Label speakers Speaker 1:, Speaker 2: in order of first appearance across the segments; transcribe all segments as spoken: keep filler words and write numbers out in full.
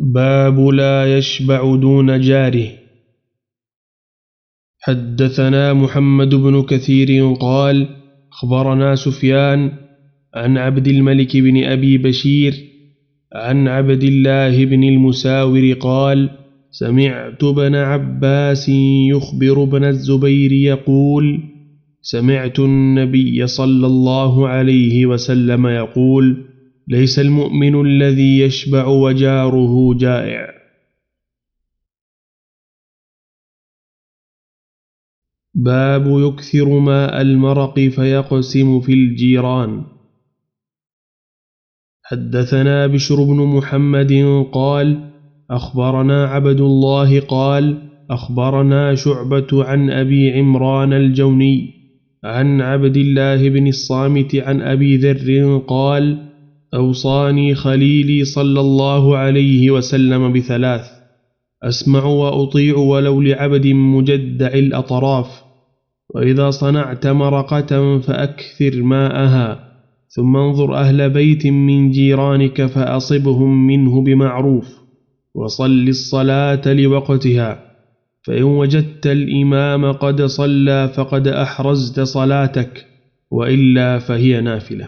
Speaker 1: باب لا يشبع دون جاره. حدثنا محمد بن كثير قال أخبرنا سفيان عن عبد الملك بن أبي بشير عن عبد الله بن المساور قال سمعت ابن عباس يخبر ابن الزبير يقول سمعت النبي صلى الله عليه وسلم يقول ليس المؤمن الذي يشبع وجاره جائع. باب يكثر ماء المرق فيقسم في الجيران. حدثنا بشر بن محمد قال أخبرنا عبد الله قال أخبرنا شعبة عن أبي عمران الجوني عن عبد الله بن الصامت عن أبي ذر قال أوصاني خليلي صلى الله عليه وسلم بثلاث أسمع وأطيع ولو لعبد مجدع الأطراف وإذا صنعت مرقة فأكثر ماءها ثم انظر أهل بيت من جيرانك فأصبهم منه بمعروف وصل الصلاة لوقتها فإن وجدت الإمام قد صلى فقد أحرزت صلاتك وإلا فهي نافلة.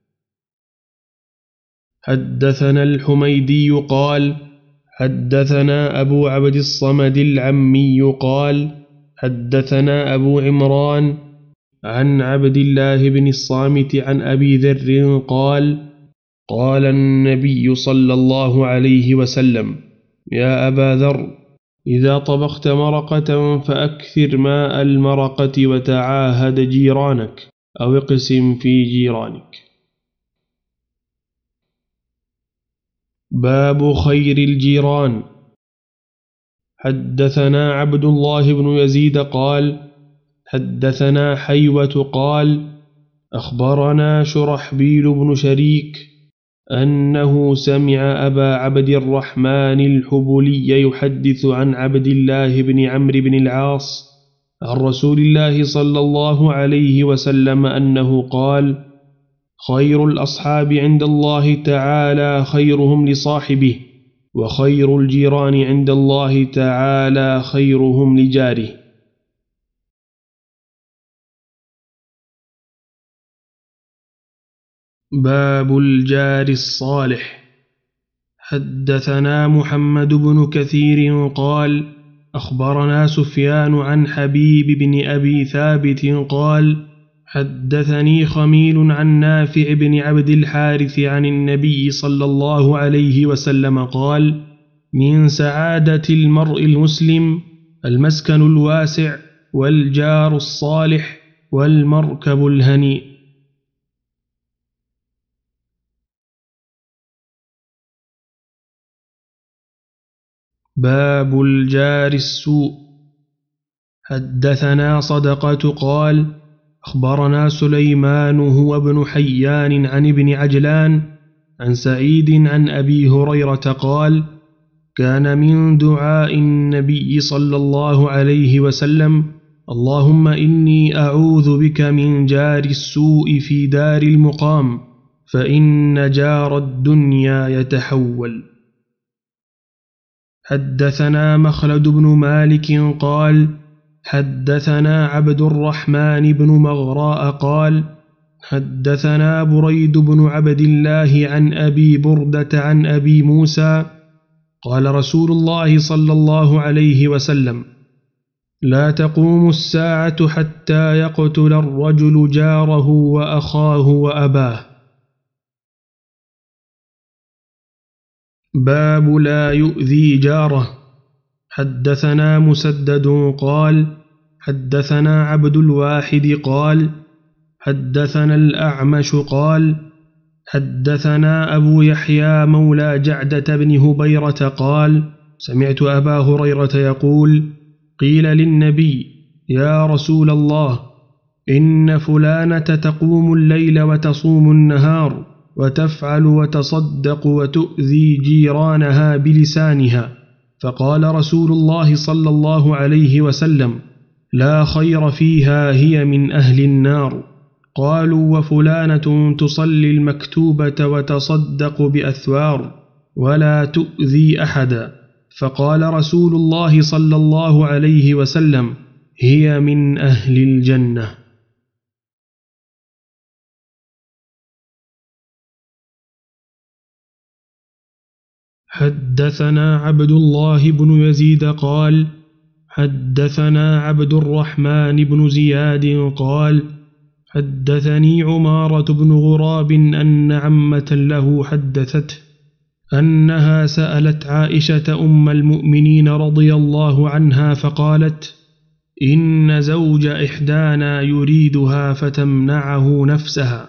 Speaker 1: حدثنا الحميدي قال حدثنا أبو عبد الصمد العمي قال حدثنا أبو عمران عن عبد الله بن الصامت عن أبي ذر قال قال النبي صلى الله عليه وسلم يا أبا ذر إذا طبخت مرقة فأكثر ماء المرقة وتعاهد جيرانك أو اقسم في جيرانك. باب خير الجيران. حدثنا عبد الله بن يزيد قال حدثنا حيوة قال أخبرنا شرحبيل بن شريك أنه سمع أبا عبد الرحمن الحبلي يحدث عن عبد الله بن عمرو بن العاص عن رسول الله صلى الله عليه وسلم أنه قال خير الأصحاب عند الله تعالى خيرهم لصاحبه وخير الجيران عند الله تعالى خيرهم لجاره. باب الجار الصالح. حدثنا محمد بن كثير قال أخبرنا سفيان عن حبيب بن أبي ثابت قال حدثني خميل عن نافع بن عبد الحارث عن النبي صلى الله عليه وسلم قال من سعادة المرء المسلم المسكن الواسع والجار الصالح والمركب الهنيء. باب الجار السوء. حدثنا صدقة قال أخبرنا سليمان هو ابن حيان عن ابن عجلان عن سعيد عن أبي هريرة قال كان من دعاء النبي صلى الله عليه وسلم اللهم إني أعوذ بك من جار السوء في دار المقام فإن جار الدنيا يتحول. حدثنا مخلد بن مالك قال حدثنا عبد الرحمن بن مغراء قال حدثنا بريد بن عبد الله عن أبي بردة عن أبي موسى قال رسول الله صلى الله عليه وسلم لا تقوم الساعة حتى يقتل الرجل جاره وأخاه وأباه. باب لا يؤذي جاره. حدثنا مسدد قال حدثنا عبد الواحد قال حدثنا الأعمش قال حدثنا أبو يحيى مولى جعدة بن هبيرة قال سمعت أبا هريرة يقول قيل للنبي يا رسول الله إن فلانة تقوم الليل وتصوم النهار وتفعل وتصدق وتؤذي جيرانها بلسانها فقال رسول الله صلى الله عليه وسلم لا خير فيها هي من أهل النار. قالوا وفلانة تصلي المكتوبة وتصدق بأثوار ولا تؤذي أحدا. فقال رسول الله صلى الله عليه وسلم: هي من أهل الجنة. حدثنا عبد الله بن يزيد قال حدثنا عبد الرحمن بن زياد قال حدثني عمارة بن غراب أن عمة له حدثته أنها سألت عائشة أم المؤمنين رضي الله عنها فقالت: إن زوج إحدانا يريدها فتمنعه نفسها،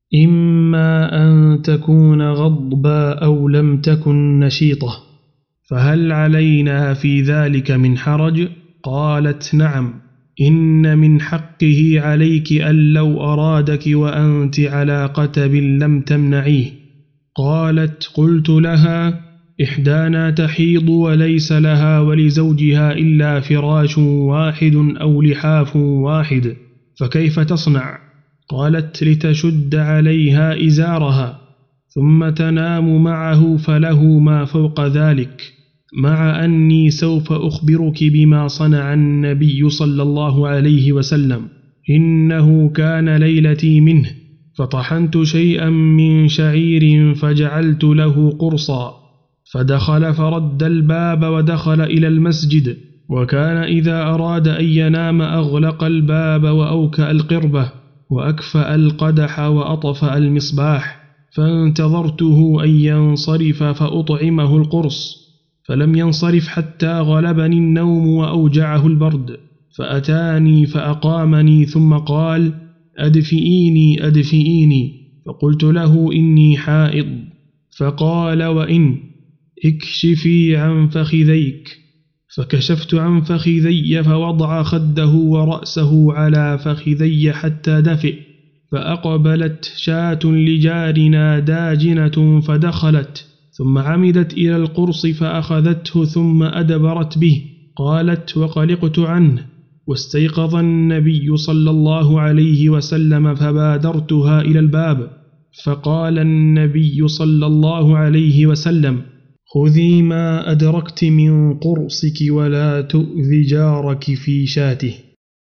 Speaker 1: إما أن تكون غضباء أو لم تكن نشيطة، فهل علينا في ذلك من حرج؟ قالت: نعم، إن من حقه عليك أن لو أرادك وأنت على قتب لم تمنعيه. قالت: قلت لها: إحدانا تحيض وليس لها ولزوجها إلا فراش واحد أو لحاف واحد، فكيف تصنع؟ قالت: لتشد عليها إزارها ثم تنام معه فله ما فوق ذلك، مع أني سوف أخبرك بما صنع النبي صلى الله عليه وسلم. إنه كان ليلتي منه، فطحنت شيئا من شعير فجعلت له قرصا، فدخل فرد الباب ودخل إلى المسجد، وكان إذا أراد أن ينام أغلق الباب وأوكأ القربة وأكفأ القدح وأطفأ المصباح، فانتظرته أن ينصرف فأطعمه القرص، فلم ينصرف حتى غلبني النوم وأوجعه البرد، فأتاني فأقامني ثم قال: أدفئيني أدفئيني، فقلت له: إني حائض. فقال: وإن اكشفي عن فخذيك. فكشفت عن فخذي فوضع خده ورأسه على فخذي حتى دفئ، فأقبلت شاة لجارنا داجنة فدخلت، ثم عمدت إلى القرص فأخذته ثم أدبرت به. قالت: وقلقت عنه، واستيقظ النبي صلى الله عليه وسلم فبادرتها إلى الباب، فقال النبي صلى الله عليه وسلم: خذي ما أدركت من قرصك ولا تؤذي جارك في شاته.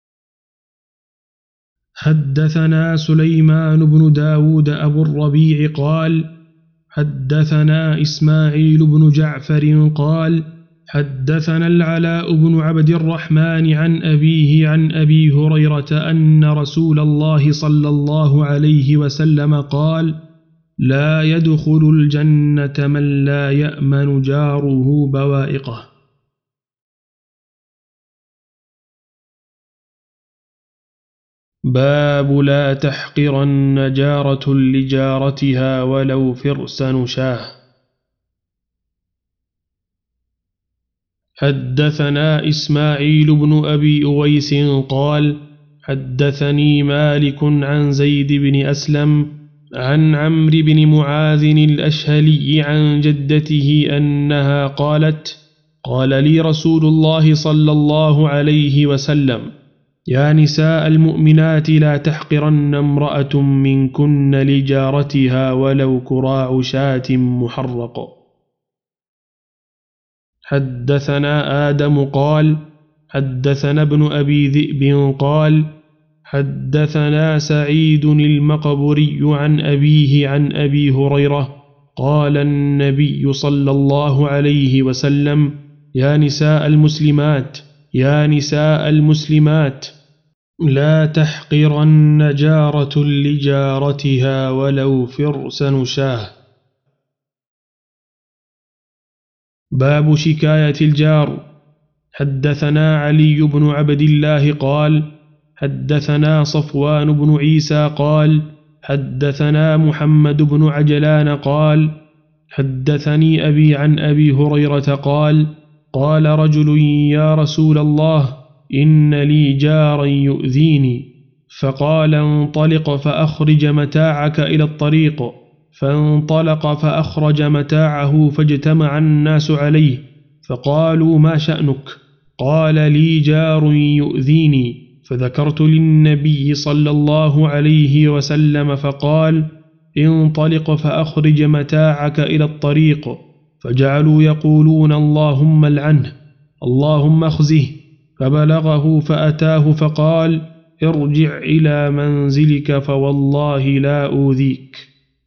Speaker 1: حدثنا سليمان بن داود أبو الربيع قال حدثنا إسماعيل بن جعفر قال حدثنا العلاء بن عبد الرحمن عن أبيه عن أبي هريرة أن رسول الله صلى الله عليه وسلم قال: لا يدخل الجنة من لا يأمن جاره بوائقه. باب لا تحقرن جارة لجارتها ولو فرسن شاه. حدثنا إسماعيل بن أبي أويس قال حدثني مالك عن زيد بن أسلم عن عمرو بن معاذ الأشهلي عن جدته أنها قالت: قال لي رسول الله صلى الله عليه وسلم: يا نساء المؤمنات لا تحقرن امرأة منكن لجارتها ولو كراع شاة محرق. حدثنا آدم قال حدثنا ابن أبي ذئب قال حدثنا سعيد المقبري عن أبيه عن أبي هريرة قال النبي صلى الله عليه وسلم: يا نساء المسلمات يا نساء المسلمات لا تحقرن جارة لجارتها ولو فرسن شاه. باب شكاية الجار. حدثنا علي بن عبد الله قال حدثنا صفوان بن عيسى قال حدثنا محمد بن عجلان قال حدثني أبي عن أبي هريرة قال قال رجل: يا رسول الله، إن لي جارا يؤذيني. فقال: انطلق فأخرج متاعك إلى الطريق. فانطلق فأخرج متاعه فاجتمع الناس عليه، فقالوا: ما شأنك؟ قال: لي جار يؤذيني. فذكرت للنبي صلى الله عليه وسلم فقال: انطلق فأخرج متاعك إلى الطريق. فجعلوا يقولون اللهم العنه اللهم اخزه، فبلغه فأتاه فقال ارجع إلى منزلك فوالله لا أوذيك.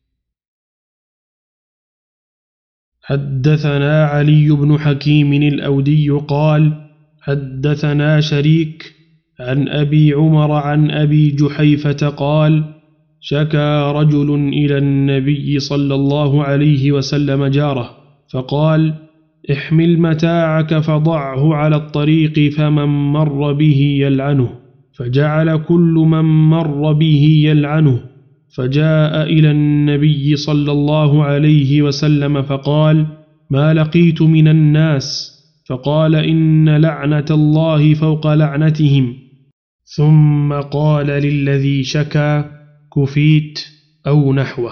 Speaker 1: حدثنا علي بن حكيم الأودي قال حدثنا شريك عن أبي عمر عن أبي جحيفة قال شكى رجل إلى النبي صلى الله عليه وسلم جاره فقال احمل متاعك فضعه على الطريق فمن مر به يلعنه، فجعل كل من مر به يلعنه، فجاء إلى النبي صلى الله عليه وسلم فقال ما لقيت من الناس، فقال إن لعنة الله فوق لعنتهم، ثم قال للذي شكى كفيت أو نحوه.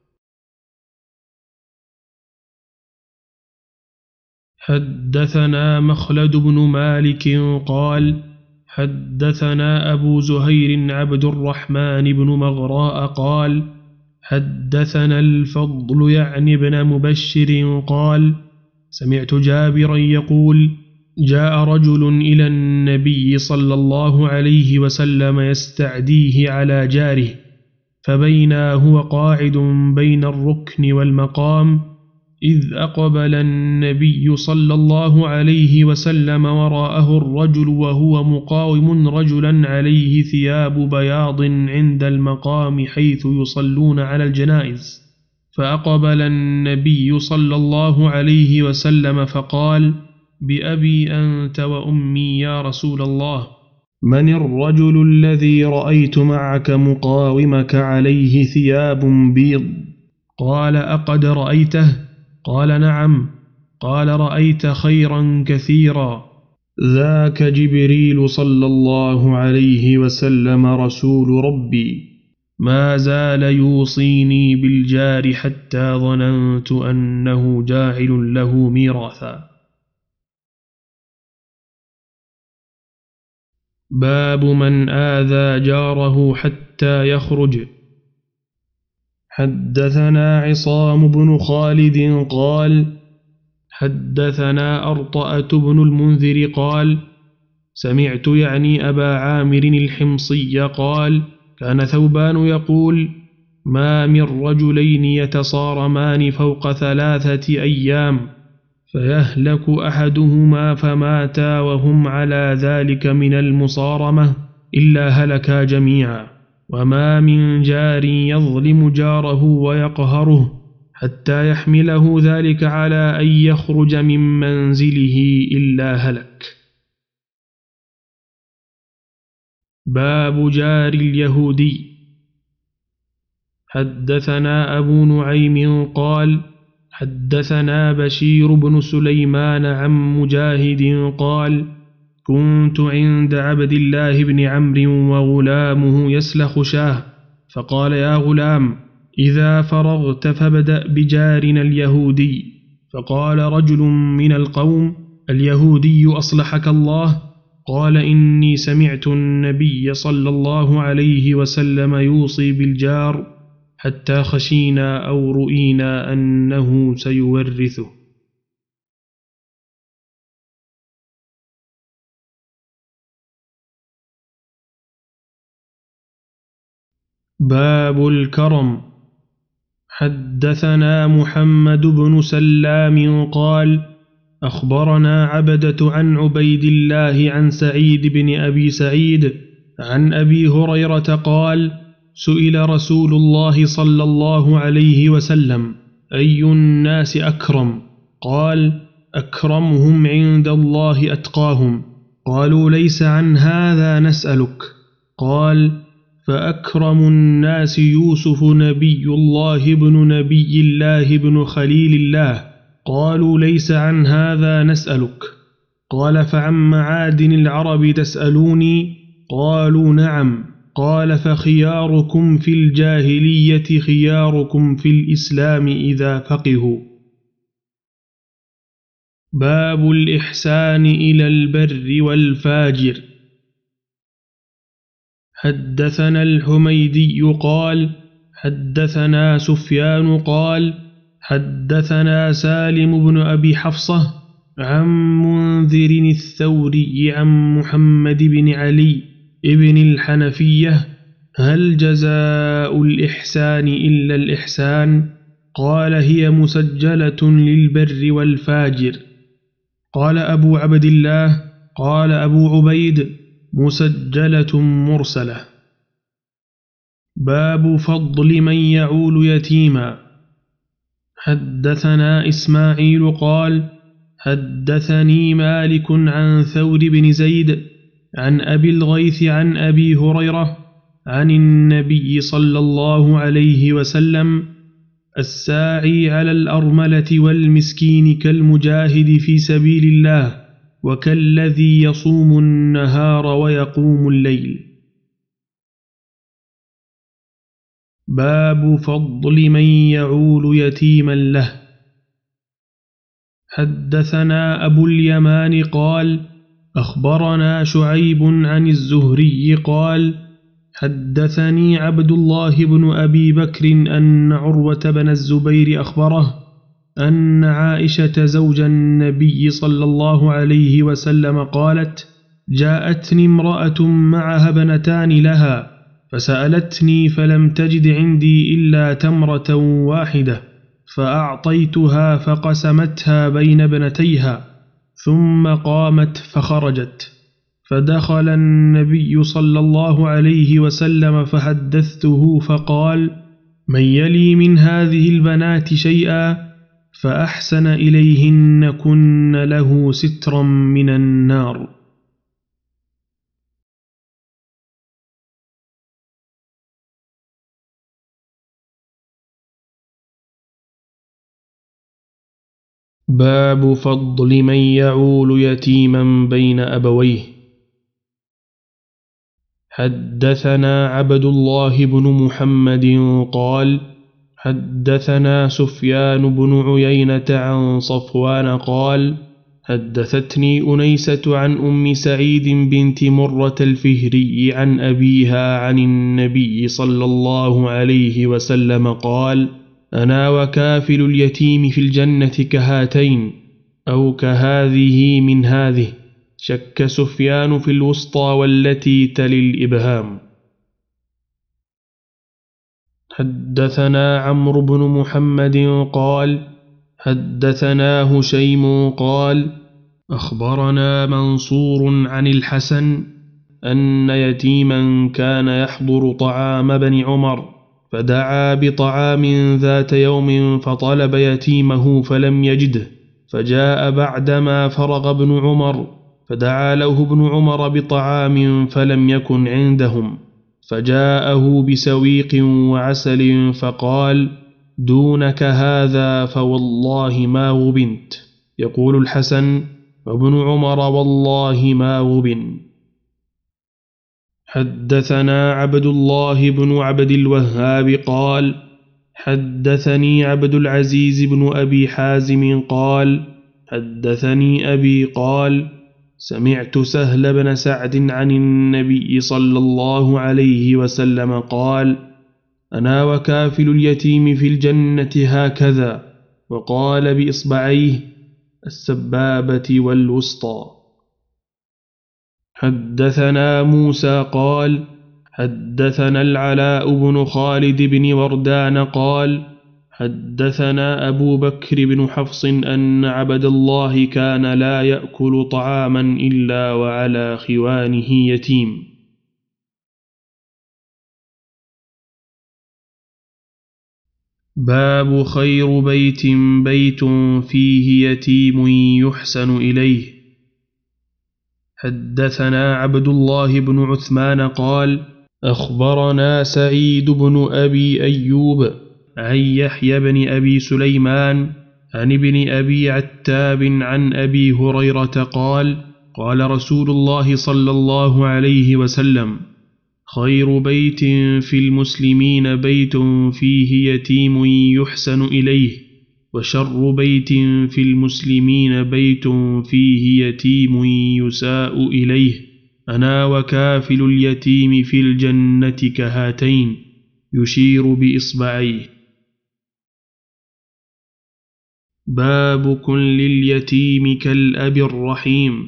Speaker 1: حدثنا مخلد بن مالك قال حدثنا أبو زهير عبد الرحمن بن مغراء قال حدثنا الفضل يعني بن مبشر قال سمعت جابرا يقول جاء رجل إلى النبي صلى الله عليه وسلم يستعديه على جاره، فبينا هو قاعد بين الركن والمقام إذ أقبل النبي صلى الله عليه وسلم وراءه الرجل وهو مقاوم رجلا عليه ثياب بياض عند المقام حيث يصلون على الجنائز، فأقبل النبي صلى الله عليه وسلم فقال بأبي أنت وأمي يا رسول الله، من الرجل الذي رأيت معك مقاومك عليه ثياب بيض؟ قال أقد رأيته؟ قال نعم. قال رأيت خيرا كثيرا. ذاك جبريل صلى الله عليه وسلم رسول ربي، ما زال يوصيني بالجار حتى ظننت أنه جاعل له ميراثا. باب من آذى جاره حتى يخرج. حدثنا عصام بن خالد قال حدثنا أرطأة بن المنذر قال سمعت يعني أبا عامر الحمصي قال كان ثوبان يقول ما من رجلين يتصارمان فوق ثلاثة أيام فيهلك أحدهما فماتا وهم على ذلك من المصارمة إلا هلكا جميعا، وما من جار يظلم جاره ويقهره حتى يحمله ذلك على أن يخرج من منزله إلا هلك. باب جار اليهودي. حدثنا أبو نعيم قال حدثنا بشير بن سليمان عن مجاهد قال كنت عند عبد الله بن عمرو وغلامه يسلخ شاه، فقال يا غلام إذا فرغت فابدأ بجارنا اليهودي، فقال رجل من القوم اليهودي أصلحك الله؟ قال إني سمعت النبي صلى الله عليه وسلم يوصي بالجار حتى خشينا أو رؤينا أنه سيورثه. باب الكرم. حدثنا محمد بن سلام قال أخبرنا عبدة عن عبيد الله عن سعيد بن أبي سعيد عن أبي هريرة قال سئل رسول الله صلى الله عليه وسلم أي الناس أكرم؟ قال أكرمهم عند الله أتقاهم. قالوا ليس عن هذا نسألك. قال فأكرم الناس يوسف نبي الله بن نبي الله بن خليل الله. قالوا ليس عن هذا نسألك. قال فعن معادن العرب تسألوني؟ قالوا نعم. قال فخياركم في الجاهلية خياركم في الإسلام إذا فقهوا. باب الإحسان إلى البر والفاجر. حدثنا الحميدي قال حدثنا سفيان قال حدثنا سالم بن أبي حفصة عن منذر الثوري عن محمد بن علي ابن الحنفية: هل جزاء الإحسان إلا الإحسان؟ قال: هي مسجلة للبر والفاجر. قال أبو عبد الله: قال أبو عبيد: مسجلة مرسلة. باب فضل من يعول يتيما. حدثنا إسماعيل قال: حدثني مالك عن ثور بن زيد عن أبي الغيث عن أبي هريرة عن النبي صلى الله عليه وسلم: الساعي على الأرملة والمسكين كالمجاهد في سبيل الله وكالذي يصوم النهار ويقوم الليل. باب فضل من يعول يتيما له. حدثنا أبو اليمان قال: أخبرنا شعيب عن الزهري قال: حدثني عبد الله بن أبي بكر أن عروة بن الزبير أخبره أن عائشة زوج النبي صلى الله عليه وسلم قالت: جاءتني امرأة معها ابنتان لها فسألتني فلم تجد عندي إلا تمرة واحدة فأعطيتها فقسمتها بين ابنتيها ثم قامت فخرجت، فدخل النبي صلى الله عليه وسلم فحدثته فقال: من يلي من هذه البنات شيئا فأحسن إليهن كن له سترا من النار. باب فضل من يعول يتيما بين أبويه. حدثنا عبد الله بن محمد قال: حدثنا سفيان بن عيينة عن صفوان قال: حدثتني أنيسة عن أم سعيد بنت مرة الفهري عن أبيها عن النبي صلى الله عليه وسلم قال: أنا وكافل اليتيم في الجنة كهاتين أو كهذه من هذه. شك سفيان في الوسطى والتي تلي الإبهام. حدثنا عمرو بن محمد قال: حدثنا هشيم قال: أخبرنا منصور عن الحسن أن يتيما كان يحضر طعام بن عمر فدعا بطعام ذات يوم فطلب يتيمه فلم يجده، فجاء بعدما فرغ ابن عمر فدعا له ابن عمر بطعام فلم يكن عندهم، فجاءه بسويق وعسل فقال: دونك هذا فوالله ما غبنت. يقول الحسن: وابن عمر والله ما غبن. حدثنا عبد الله بن عبد الوهاب قال: حدثني عبد العزيز بن أبي حازم قال: حدثني أبي قال: سمعت سهل بن سعد عن النبي صلى الله عليه وسلم قال: أنا وكافل اليتيم في الجنة هكذا، وقال بإصبعيه السبابة والوسطى. حدثنا موسى قال: حدثنا العلاء بن خالد بن وردان قال: حدثنا أبو بكر بن حفص أن عبد الله كان لا يأكل طعاما إلا وعلى خوانه يتيم. باب خير بيت بيت فيه يتيم يحسن إليه. حدثنا عبد الله بن عثمان قال: أخبرنا سعيد بن أبي أيوب عن يحيى بن أبي سليمان عن ابن أبي عتاب عن أبي هريرة قال: قال رسول الله صلى الله عليه وسلم: خير بيت في المسلمين بيت فيه يتيم يحسن إليه، وشر بيت في المسلمين بيت فيه يتيم يساء إليه. أنا وكافل اليتيم في الجنة كهاتين، يشير بإصبعيه. باب كن لليتيم كالأب الرحيم.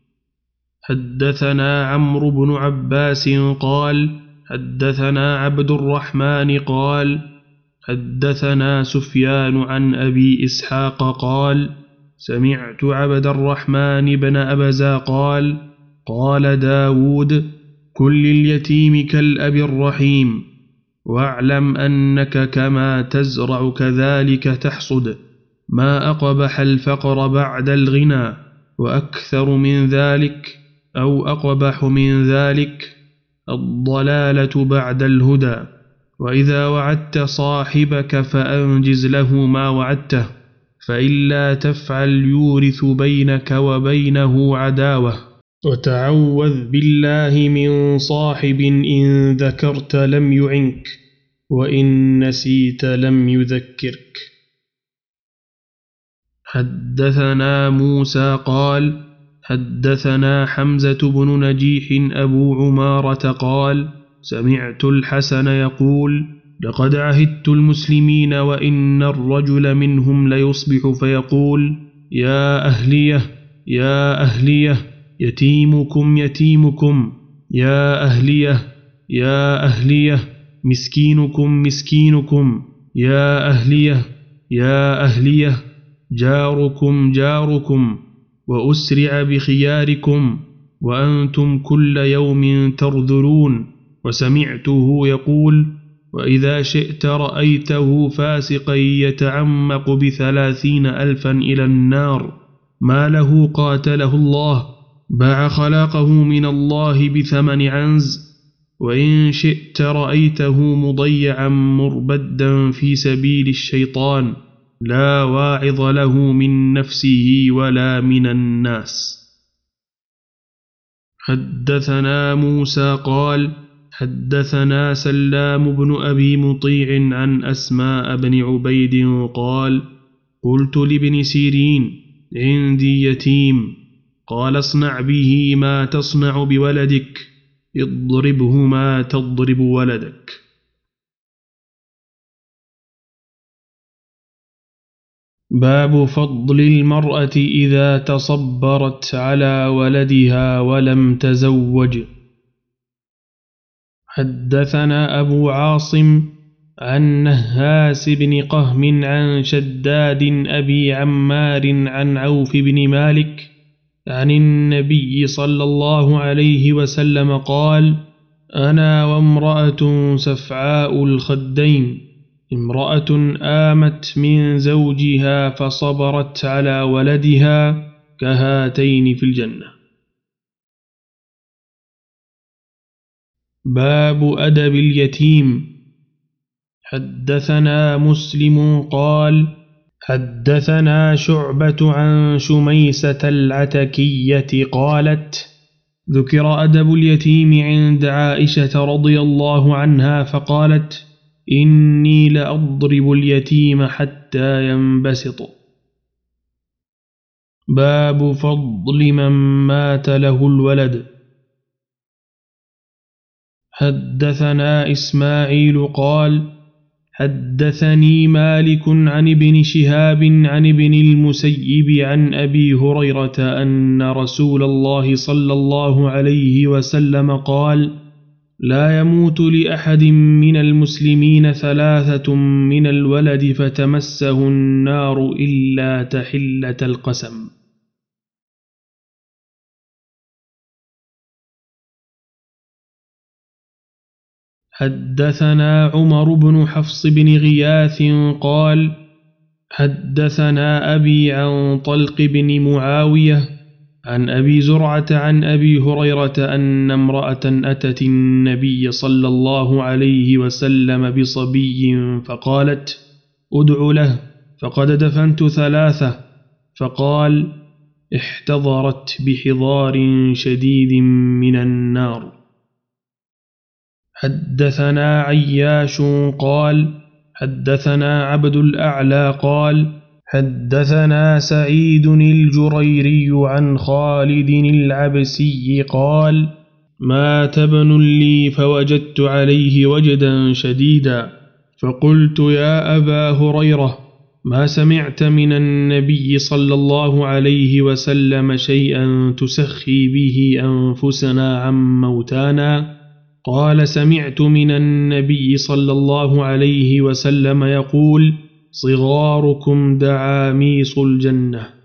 Speaker 1: حدثنا عمرو بن عباس قال حدثنا عبد الرحمن قال حدثنا سفيان عن أبي إسحاق قال سمعت عبد الرحمن بن أبزة قال قال داود كن لليتيم كالأب الرحيم، واعلم أنك كما تزرع كذلك تحصد، ما أقبح الفقر بعد الغنى، وأكثر من ذلك أو أقبح من ذلك الضلالة بعد الهدى. وإذا وعدت صاحبك فأنجز له ما وعدته، فإلا تفعل يورث بينك وبينه عداوة. وتعوذ بالله من صاحب إن ذكرت لم يعنك، وإن نسيت لم يذكرك. حدثنا موسى قال حدثنا حمزة بن نجيح أبو عمارة قال سمعت الحسن يقول لقد عهدت المسلمين وإن الرجل منهم ليصبح فيقول يا أهليه يا أهليه يتيمكم يتيمكم، يا أهليه يا أهليه مسكينكم مسكينكم، يا أهليه يا أهليه جاركم جاركم، وأسرع بخياركم وأنتم كل يوم ترذلون. وسمعته يقول وإذا شئت رأيته فاسقا يتعمق بثلاثين ألفا إلى النار، ما له قاتله الله، باع خلاقه من الله بثمن عنز. وإن شئت رأيته مضيعا مربدا في سبيل الشيطان، لا واعظ له من نفسه ولا من الناس. حدثنا موسى قال حدثنا سلام بن أبي مطيع عن أسماء بن عبيد قال قلت لابن سيرين عندي يتيم، قال اصنع به ما تصنع بولدك، اضربه ما تضرب ولدك. باب فضل المرأة إذا تصبرت على ولدها ولم تزوج. حدثنا أبو عاصم عن نهاس بن قهم عن شداد أبي عمار عن عوف بن مالك عن النبي صلى الله عليه وسلم قال أنا وامرأة سفعاء الخدين، امرأة آمت من زوجها فصبرت على ولدها كهاتين في الجنة. باب أدب اليتيم. حدثنا مسلم قال حدثنا شعبة عن شميسة العتكية قالت ذكر أدب اليتيم عند عائشة رضي الله عنها فقالت إني لأضرب اليتيم حتى ينبسط. باب فضل من مات له الولد. حدثنا إسماعيل قال حدثني مالك عن ابن شهاب عن ابن المسيب عن أبي هريرة أن رسول الله صلى الله عليه وسلم قال لا يموت لأحد من المسلمين ثلاثة من الولد فتمسه النار إلا تحلة القسم. حدثنا عمر بن حفص بن غياث قال حدثنا أبي عن طلق بن معاوية عن أبي زرعة عن أبي هريرة أن امرأة أتت النبي صلى الله عليه وسلم بصبي فقالت أدع له فقد دفنت ثلاثة، فقال احتضرت بحضار شديد من النار. حدثنا عياش قال حدثنا عبد الأعلى قال حدثنا سعيد الجريري عن خالد العبسي قال مات ابن لي فوجدت عليه وجدا شديدا، فقلت يا أبا هريرة ما سمعت من النبي صلى الله عليه وسلم شيئا تسخي به أنفسنا عن موتانا؟ قال سمعت من النبي صلى الله عليه وسلم يقول صغاركم دعاميص الجنة.